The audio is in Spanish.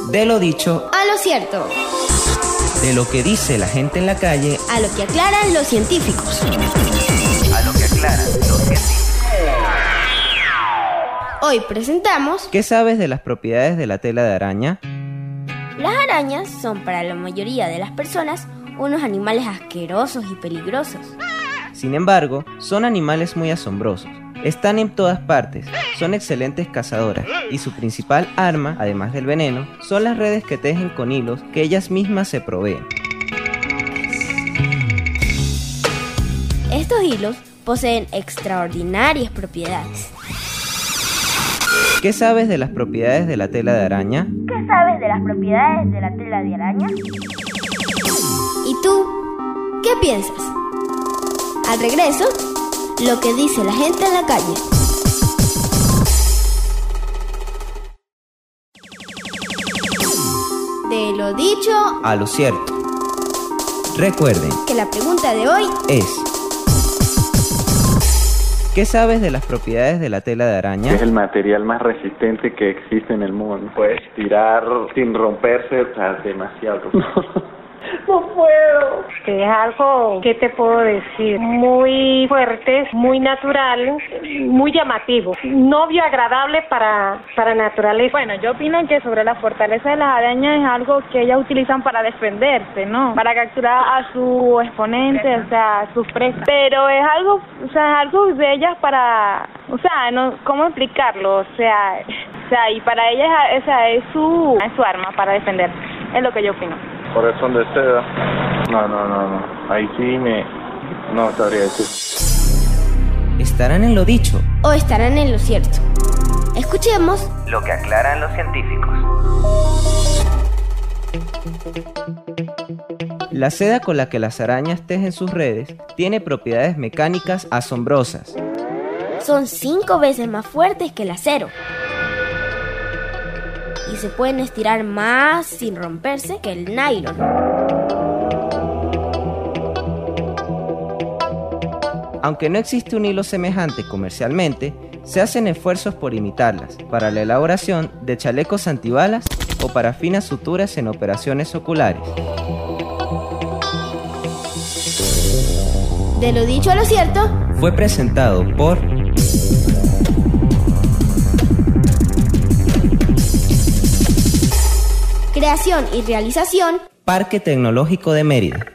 De lo dicho a lo cierto, de lo que dice la gente en la calle a lo que aclaran los científicos. a lo que aclaran los científicos. Hoy presentamos... ¿Qué sabes de las propiedades de la tela de araña? Las arañas son para la mayoría de las personas unos animales asquerosos y peligrosos. Sin embargo, son animales muy asombrosos. Están en todas partes, son excelentes cazadoras y su principal arma, además del veneno, son las redes que tejen con hilos que ellas mismas se proveen. Estos hilos poseen extraordinarias propiedades. ¿Qué sabes de las propiedades de la tela de araña? ¿Qué sabes de las propiedades de la tela de araña? ¿Y tú? ¿Qué piensas? Al regreso, lo que dice la gente en la calle. De lo dicho A lo cierto. Recuerden que la pregunta de hoy es: ¿qué sabes de las propiedades de la tela de araña? Es el material más resistente que existe en el mundo. Puedes tirar sin romperse, o sea, demasiado. No puedo. Es algo, ¿qué te puedo decir? Muy fuerte, muy natural, muy llamativo, no bioagradable para naturaleza. Bueno, yo opino que sobre la fortaleza de las arañas es algo que ellas utilizan para defenderse, ¿no? Para capturar a su exponente, o sea, a sus presas. Pero es algo, o sea, es algo de ellas para, o sea, no, ¿cómo explicarlo? O sea, y para ellas, o sea, es su arma para defenderse. Es lo que yo opino. Corazón de seda. No. Ahí sí no sabría decir. ¿Estarán en lo dicho o estarán en lo cierto? Escuchemos lo que aclaran los científicos? La seda con la que las arañas tejen sus redes tiene propiedades mecánicas asombrosas. Son 5 veces más fuertes que el acero. Y se pueden estirar más sin romperse que el nylon. Aunque no existe un hilo semejante comercialmente, se hacen esfuerzos por imitarlas para la elaboración de chalecos antibalas o para finas suturas en operaciones oculares. De lo dicho a lo cierto, Fue presentado por creación y realización, Parque Tecnológico de Mérida.